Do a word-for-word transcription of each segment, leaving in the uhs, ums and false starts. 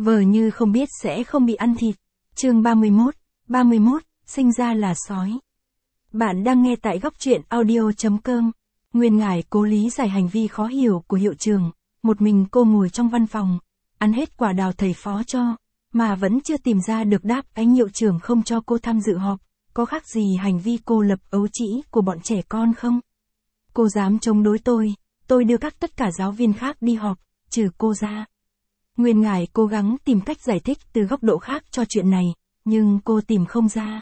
Vờ như không biết sẽ không bị ăn thịt. Chương ba mươi mốt, ba mươi mốt, sinh ra là sói. Bạn đang nghe tại góc truyện audio chấm com. Nguyên Ngải cố lý giải hành vi khó hiểu của hiệu trưởng. Một mình cô ngồi trong văn phòng, ăn hết quả đào thầy phó cho, mà vẫn chưa tìm ra được đáp anh hiệu trưởng không cho cô tham dự họp. Có khác gì hành vi cô lập ấu trĩ của bọn trẻ con không? Cô dám chống đối tôi, tôi đưa các tất cả giáo viên khác đi họp, trừ cô ra. Nguyên Ngải cố gắng tìm cách giải thích từ góc độ khác cho chuyện này, nhưng cô tìm không ra.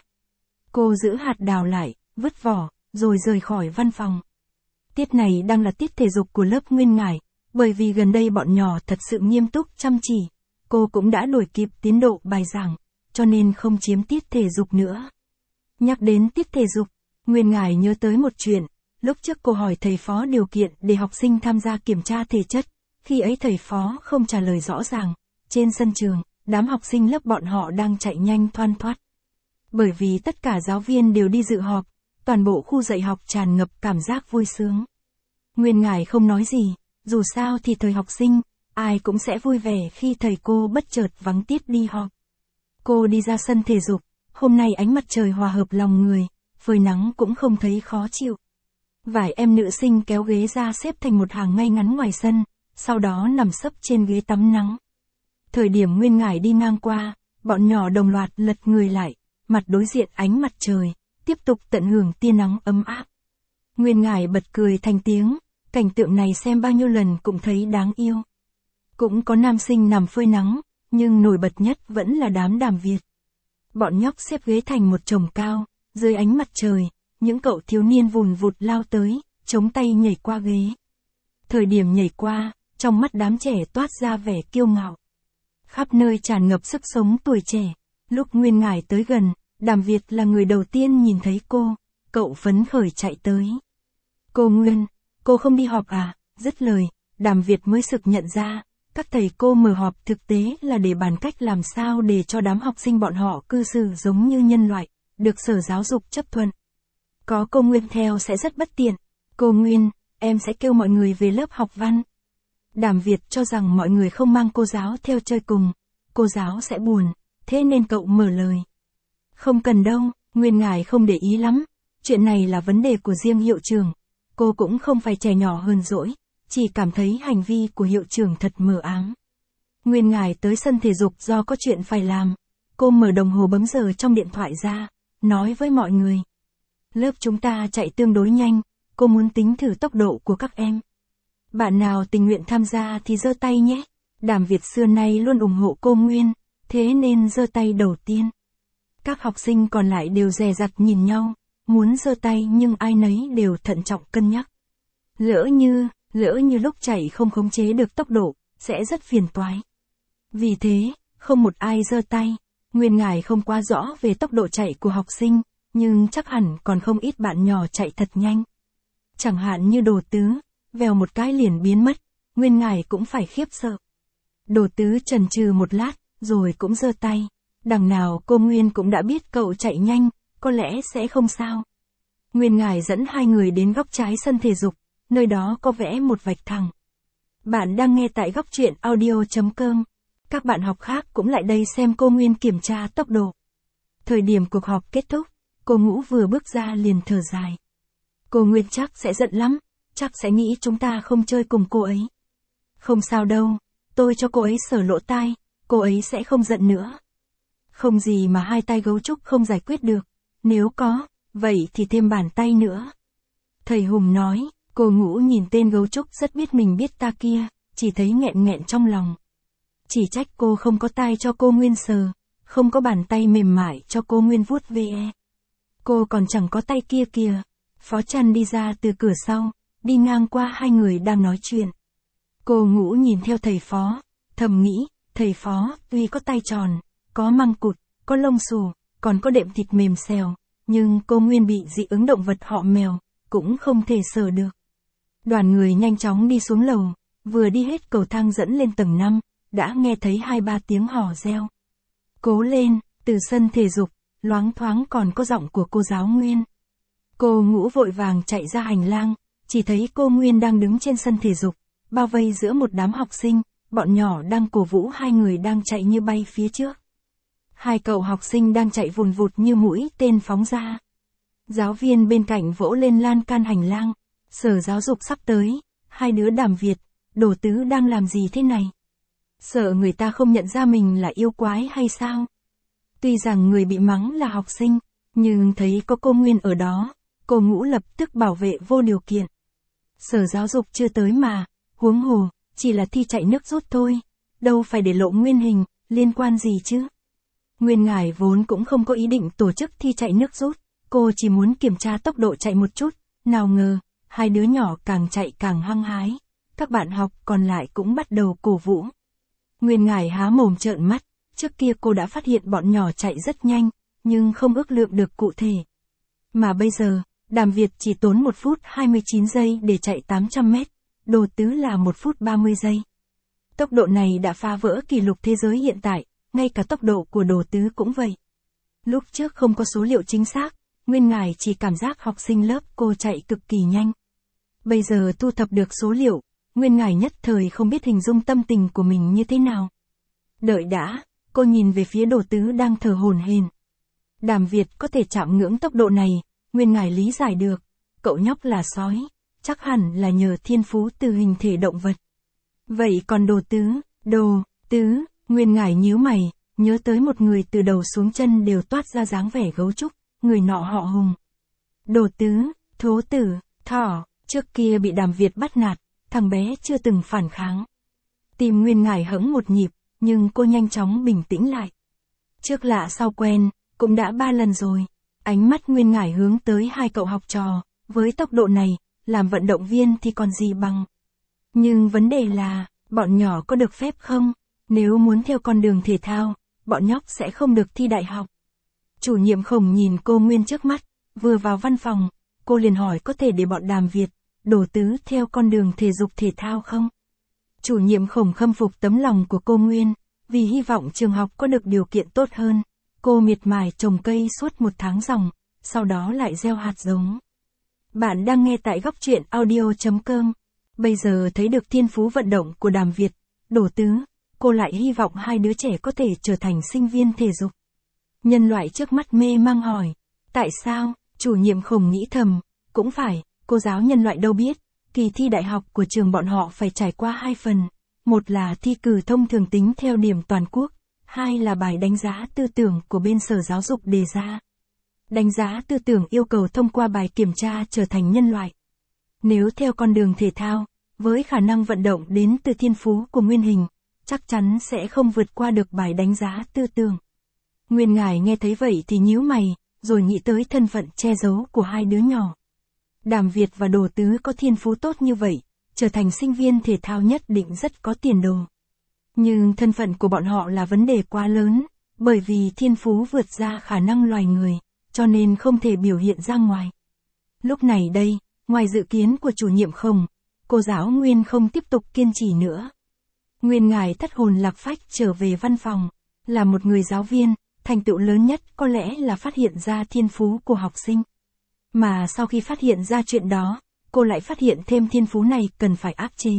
Cô giữ hạt đào lại, vứt vỏ, rồi rời khỏi văn phòng. Tiết này đang là tiết thể dục của lớp Nguyên Ngải, bởi vì gần đây bọn nhỏ thật sự nghiêm túc chăm chỉ. Cô cũng đã đuổi kịp tiến độ bài giảng, cho nên không chiếm tiết thể dục nữa. Nhắc đến tiết thể dục, Nguyên Ngải nhớ tới một chuyện. Lúc trước cô hỏi thầy phó điều kiện để học sinh tham gia kiểm tra thể chất. Khi ấy thầy phó không trả lời rõ ràng. Trên sân trường, đám học sinh lớp bọn họ đang chạy nhanh thoăn thoắt. Bởi vì tất cả giáo viên đều đi dự họp, toàn bộ khu dạy học tràn ngập cảm giác vui sướng. Nguyên Ngải không nói gì, dù sao thì thời học sinh, ai cũng sẽ vui vẻ khi thầy cô bất chợt vắng tiết đi họp. Cô đi ra sân thể dục, hôm nay ánh mặt trời hòa hợp lòng người, phơi nắng cũng không thấy khó chịu. Vài em nữ sinh kéo ghế ra xếp thành một hàng ngay ngắn ngoài sân, sau đó nằm sấp trên ghế tắm nắng. Thời điểm Nguyên Ngải đi ngang qua, bọn nhỏ đồng loạt lật người lại, mặt đối diện ánh mặt trời, tiếp tục tận hưởng tia nắng ấm áp. Nguyên Ngải bật cười thành tiếng, cảnh tượng này xem bao nhiêu lần cũng thấy đáng yêu. Cũng có nam sinh nằm phơi nắng, nhưng nổi bật nhất vẫn là đám Đàm Việt. Bọn nhóc xếp ghế thành một chồng cao, dưới ánh mặt trời, những cậu thiếu niên vùn vụt lao tới, chống tay nhảy qua ghế. Thời điểm nhảy qua, trong mắt đám trẻ toát ra vẻ kiêu ngạo. Khắp nơi tràn ngập sức sống tuổi trẻ. Lúc Nguyên Ngải tới gần, Đàm Việt là người đầu tiên nhìn thấy cô, cậu phấn khởi chạy tới. Cô Nguyên, cô không đi họp à? Dứt lời, Đàm Việt mới sực nhận ra, các thầy cô mở họp thực tế là để bàn cách làm sao để cho đám học sinh bọn họ cư xử giống như nhân loại, được Sở Giáo dục chấp thuận. Có cô Nguyên theo sẽ rất bất tiện. Cô Nguyên, em sẽ kêu mọi người về lớp học văn. Đàm Việt cho rằng mọi người không mang cô giáo theo chơi cùng, cô giáo sẽ buồn, thế nên cậu mở lời. Không cần đâu, Nguyên Ngải không để ý lắm, chuyện này là vấn đề của riêng hiệu trưởng. Cô cũng không phải trẻ nhỏ hơn dỗi, chỉ cảm thấy hành vi của hiệu trưởng thật mờ ám. Nguyên Ngải tới sân thể dục do có chuyện phải làm. Cô mở đồng hồ bấm giờ trong điện thoại ra, nói với mọi người. Lớp chúng ta chạy tương đối nhanh, cô muốn tính thử tốc độ của các em. Bạn nào tình nguyện tham gia thì giơ tay nhé. Đàm Việt xưa nay luôn ủng hộ cô Nguyên, thế nên giơ tay đầu tiên. Các học sinh còn lại đều dè dặt nhìn nhau, muốn giơ tay nhưng ai nấy đều thận trọng cân nhắc. Lỡ như, lỡ như lúc chạy không khống chế được tốc độ, sẽ rất phiền toái. Vì thế, không một ai giơ tay. Nguyên Ngải không quá rõ về tốc độ chạy của học sinh, nhưng chắc hẳn còn không ít bạn nhỏ chạy thật nhanh. Chẳng hạn như Đồ Tứ, vèo một cái liền biến mất, Nguyên Ngải cũng phải khiếp sợ. Đồ Tứ chần chừ một lát, rồi cũng giơ tay. Đằng nào cô Nguyên cũng đã biết cậu chạy nhanh, có lẽ sẽ không sao. Nguyên Ngải dẫn hai người đến góc trái sân thể dục, nơi đó có vẽ một vạch thẳng. Bạn đang nghe tại góc truyện audio chấm com. Các bạn học khác cũng lại đây xem cô Nguyên kiểm tra tốc độ. Thời điểm cuộc họp kết thúc, cô Ngũ vừa bước ra liền thở dài. Cô Nguyên chắc sẽ giận lắm, chắc sẽ nghĩ chúng ta không chơi cùng cô ấy. Không sao đâu, tôi cho cô ấy sờ lỗ tai, cô ấy sẽ không giận nữa. Không gì mà hai tay gấu trúc không giải quyết được, nếu có, vậy thì thêm bàn tay nữa. Thầy Hùng nói, cô Ngũ nhìn tên gấu trúc rất biết mình biết ta kia, chỉ thấy nghẹn nghẹn trong lòng. Chỉ trách cô không có tay cho cô Nguyên sờ, không có bàn tay mềm mại cho cô Nguyên vuốt ve. Cô còn chẳng có tay kia kìa. Phó Trăn đi ra từ cửa sau, đi ngang qua hai người đang nói chuyện. Cô Ngũ nhìn theo thầy Phó, thầm nghĩ, thầy Phó tuy có tay tròn, có măng cụt, có lông xù, còn có đệm thịt mềm xèo, nhưng cô Nguyên bị dị ứng động vật họ mèo, cũng không thể sờ được. Đoàn người nhanh chóng đi xuống lầu, vừa đi hết cầu thang dẫn lên tầng năm, đã nghe thấy hai ba tiếng hò reo. Cố lên, từ sân thể dục, loáng thoáng còn có giọng của cô giáo Nguyên. Cô Ngũ vội vàng chạy ra hành lang, chỉ thấy cô Nguyên đang đứng trên sân thể dục, bao vây giữa một đám học sinh, bọn nhỏ đang cổ vũ hai người đang chạy như bay phía trước. Hai cậu học sinh đang chạy vùn vụt như mũi tên phóng ra. Giáo viên bên cạnh vỗ lên lan can hành lang, Sở Giáo dục sắp tới, hai đứa Đàm Việt, Đồ Tứ đang làm gì thế này? Sợ người ta không nhận ra mình là yêu quái hay sao? Tuy rằng người bị mắng là học sinh, nhưng thấy có cô Nguyên ở đó, cô Ngũ lập tức bảo vệ vô điều kiện. Sở Giáo dục chưa tới mà, huống hồ, chỉ là thi chạy nước rút thôi, đâu phải để lộ nguyên hình, liên quan gì chứ? Nguyên Ngải vốn cũng không có ý định tổ chức thi chạy nước rút, cô chỉ muốn kiểm tra tốc độ chạy một chút, nào ngờ, hai đứa nhỏ càng chạy càng hăng hái, các bạn học còn lại cũng bắt đầu cổ vũ. Nguyên Ngải há mồm trợn mắt, trước kia cô đã phát hiện bọn nhỏ chạy rất nhanh, nhưng không ước lượng được cụ thể. Mà bây giờ, Đàm Việt chỉ tốn một phút hai mươi chín giây để chạy tám trăm mét, Đồ Tứ là một phút ba mươi giây. Tốc độ này đã phá vỡ kỷ lục thế giới hiện tại, ngay cả tốc độ của Đồ Tứ cũng vậy. Lúc trước không có số liệu chính xác, Nguyên Ngải chỉ cảm giác học sinh lớp cô chạy cực kỳ nhanh. Bây giờ thu thập được số liệu, Nguyên Ngải nhất thời không biết hình dung tâm tình của mình như thế nào. Đợi đã, cô nhìn về phía Đồ Tứ đang thở hổn hển. Đàm Việt có thể chạm ngưỡng tốc độ này, Nguyên Ngải lý giải được, cậu nhóc là sói, chắc hẳn là nhờ thiên phú từ hình thể động vật. Vậy còn Đồ Tứ, Đồ Tứ, Nguyên Ngải nhíu mày, nhớ tới một người từ đầu xuống chân đều toát ra dáng vẻ gấu trúc, người nọ họ Hùng. Đồ Tứ, thố tử, thỏ, trước kia bị Đàm Việt bắt nạt, thằng bé chưa từng phản kháng. Tim Nguyên Ngải hững một nhịp, nhưng cô nhanh chóng bình tĩnh lại. Trước lạ sau quen, cũng đã ba lần rồi. Ánh mắt Nguyên Ngải hướng tới hai cậu học trò, với tốc độ này, làm vận động viên thì còn gì bằng. Nhưng vấn đề là, bọn nhỏ có được phép không? Nếu muốn theo con đường thể thao, bọn nhóc sẽ không được thi đại học. Chủ nhiệm Khổng nhìn cô Nguyên trước mắt, vừa vào văn phòng, cô liền hỏi có thể để bọn Đàm Việt, Đồ Tứ theo con đường thể dục thể thao không? Chủ nhiệm Khổng khâm phục tấm lòng của cô Nguyên, vì hy vọng trường học có được điều kiện tốt hơn. Cô miệt mài trồng cây suốt một tháng ròng, sau đó lại gieo hạt giống. Bạn đang nghe tại góc truyện audio chấm com. Bây giờ thấy được thiên phú vận động của Đàm Việt, Đồ Tứ, cô lại hy vọng hai đứa trẻ có thể trở thành sinh viên thể dục. Nhân loại trước mắt mê mang hỏi, tại sao? Chủ nhiệm Khổng nghĩ thầm, cũng phải, cô giáo nhân loại đâu biết, kỳ thi đại học của trường bọn họ phải trải qua hai phần, một là thi cử thông thường tính theo điểm toàn quốc, hai là bài đánh giá tư tưởng của bên Sở Giáo dục đề ra. Đánh giá tư tưởng yêu cầu thông qua bài kiểm tra trở thành nhân loại. Nếu theo con đường thể thao, với khả năng vận động đến từ thiên phú của Nguyên Hình, chắc chắn sẽ không vượt qua được bài đánh giá tư tưởng. Nguyên Ngải nghe thấy vậy thì nhíu mày, rồi nghĩ tới thân phận che giấu của hai đứa nhỏ. Đàm Việt và Đồ Tứ có thiên phú tốt như vậy, trở thành sinh viên thể thao nhất định rất có tiền đồ. Nhưng thân phận của bọn họ là vấn đề quá lớn, bởi vì thiên phú vượt ra khả năng loài người, cho nên không thể biểu hiện ra ngoài. Lúc này đây, ngoài dự kiến của chủ nhiệm Khổng, cô giáo Nguyên không tiếp tục kiên trì nữa. Nguyên Ngải thất hồn lạc phách trở về văn phòng, là một người giáo viên, thành tựu lớn nhất có lẽ là phát hiện ra thiên phú của học sinh. Mà sau khi phát hiện ra chuyện đó, cô lại phát hiện thêm thiên phú này cần phải áp chế.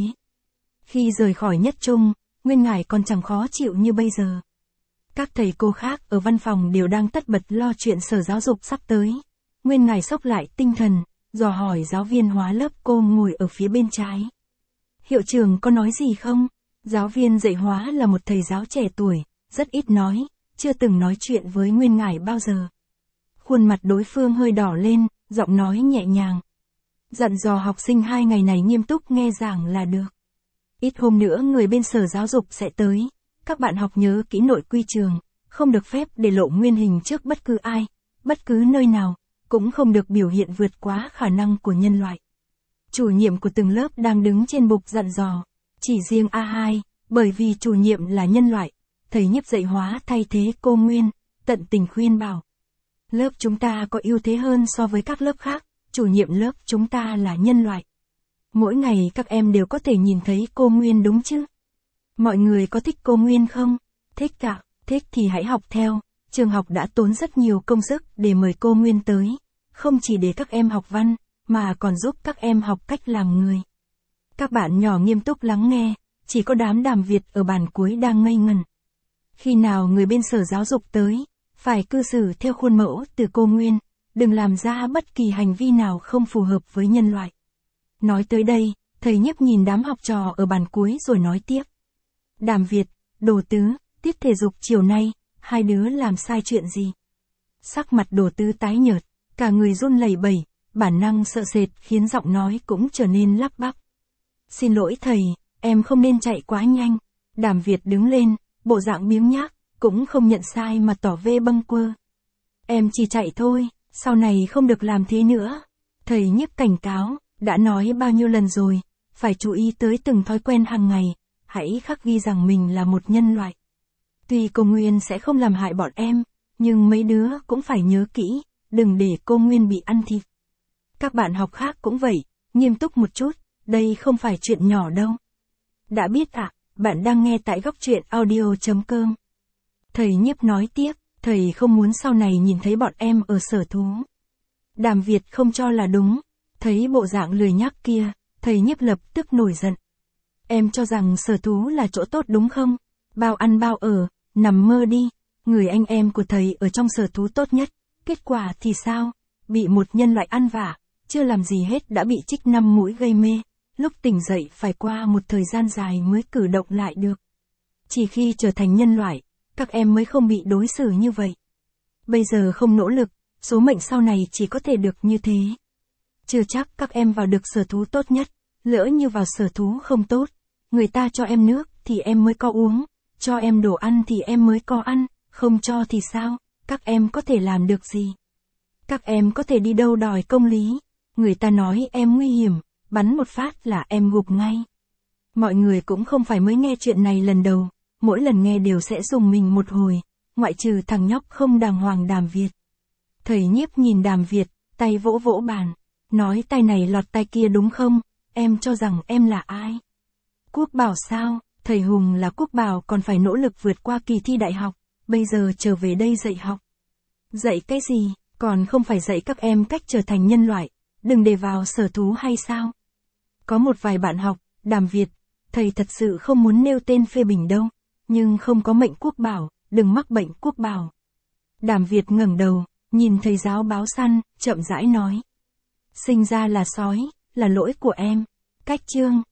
Khi rời khỏi nhất trung, Nguyên Ngải còn chẳng khó chịu như bây giờ. Các thầy cô khác ở văn phòng đều đang tất bật lo chuyện Sở Giáo dục sắp tới. Nguyên Ngải xốc lại tinh thần, dò hỏi giáo viên hóa lớp cô ngồi ở phía bên trái. Hiệu trưởng có nói gì không? Giáo viên dạy hóa là một thầy giáo trẻ tuổi, rất ít nói, chưa từng nói chuyện với Nguyên Ngải bao giờ. Khuôn mặt đối phương hơi đỏ lên, giọng nói nhẹ nhàng. Dặn dò học sinh hai ngày này nghiêm túc nghe giảng là được. Ít hôm nữa người bên Sở Giáo dục sẽ tới, các bạn học nhớ kỹ nội quy trường, không được phép để lộ Nguyên Hình trước bất cứ ai, bất cứ nơi nào, cũng không được biểu hiện vượt quá khả năng của nhân loại. Chủ nhiệm của từng lớp đang đứng trên bục dặn dò, chỉ riêng A hai, bởi vì chủ nhiệm là nhân loại, thầy nhiếp dạy hóa thay thế cô Nguyên, tận tình khuyên bảo. Lớp chúng ta có ưu thế hơn so với các lớp khác, chủ nhiệm lớp chúng ta là nhân loại. Mỗi ngày các em đều có thể nhìn thấy cô Nguyên đúng chứ? Mọi người có thích cô Nguyên không? Thích cả, thích thì hãy học theo, trường học đã tốn rất nhiều công sức để mời cô Nguyên tới, không chỉ để các em học văn, mà còn giúp các em học cách làm người. Các bạn nhỏ nghiêm túc lắng nghe, chỉ có đám Đàm Việt ở bàn cuối đang ngây ngần. Khi nào người bên sở giáo dục tới, phải cư xử theo khuôn mẫu từ cô Nguyên, đừng làm ra bất kỳ hành vi nào không phù hợp với nhân loại. Nói tới đây, thầy Nhiếp nhìn đám học trò ở bàn cuối rồi nói tiếp. Đàm Việt, Đồ Tứ, tiết thể dục chiều nay, hai đứa làm sai chuyện gì? Sắc mặt Đồ Tứ tái nhợt, cả người run lẩy bẩy, bản năng sợ sệt khiến giọng nói cũng trở nên lắp bắp. Xin lỗi thầy, em không nên chạy quá nhanh. Đàm Việt đứng lên, bộ dạng biếng nhác, cũng không nhận sai mà tỏ vẻ bâng quơ. Em chỉ chạy thôi, sau này không được làm thế nữa. Thầy Nhiếp cảnh cáo, đã nói bao nhiêu lần rồi, phải chú ý tới từng thói quen hàng ngày, hãy khắc ghi rằng mình là một nhân loại. Tuy cô Nguyên sẽ không làm hại bọn em, nhưng mấy đứa cũng phải nhớ kỹ, đừng để cô Nguyên bị ăn thịt. Các bạn học khác cũng vậy, nghiêm túc một chút, đây không phải chuyện nhỏ đâu. Đã biết ạ, à, bạn đang nghe tại góc truyện audio chấm com. Thầy Nhiếp nói tiếp, thầy không muốn sau này nhìn thấy bọn em ở sở thú. Đàm Việt không cho là đúng, thấy bộ dạng lười nhác kia, thầy Nhiếp lập tức nổi giận. Em cho rằng sở thú là chỗ tốt đúng không? Bao ăn bao ở, nằm mơ đi, người anh em của thầy ở trong sở thú tốt nhất, kết quả thì sao? Bị một nhân loại ăn vạ, chưa làm gì hết đã bị chích năm mũi gây mê, lúc tỉnh dậy phải qua một thời gian dài mới cử động lại được. Chỉ khi trở thành nhân loại, các em mới không bị đối xử như vậy. Bây giờ không nỗ lực, số mệnh sau này chỉ có thể được như thế. Chưa chắc các em vào được sở thú tốt nhất, lỡ như vào sở thú không tốt, người ta cho em nước thì em mới có uống, cho em đồ ăn thì em mới có ăn, không cho thì sao, các em có thể làm được gì? Các em có thể đi đâu đòi công lý, người ta nói em nguy hiểm, bắn một phát là em gục ngay. Mọi người cũng không phải mới nghe chuyện này lần đầu, mỗi lần nghe đều sẽ dùng mình một hồi, ngoại trừ thằng nhóc không đàng hoàng Đàm Việt. Thầy Nhiếp nhìn Đàm Việt, tay vỗ vỗ bàn, nói tay này lọt tay kia đúng không, em cho rằng em là ai? Quốc Bảo sao, thầy Hùng là Quốc Bảo còn phải nỗ lực vượt qua kỳ thi đại học, bây giờ trở về đây dạy học. Dạy cái gì, còn không phải dạy các em cách trở thành nhân loại, đừng để vào sở thú hay sao? Có một vài bạn học, Đàm Việt, thầy thật sự không muốn nêu tên phê bình đâu, nhưng không có mệnh Quốc Bảo, đừng mắc bệnh Quốc Bảo. Đàm Việt ngẩng đầu, nhìn thầy giáo báo săn, chậm rãi nói. Sinh ra là sói, là lỗi của em. Cách chương.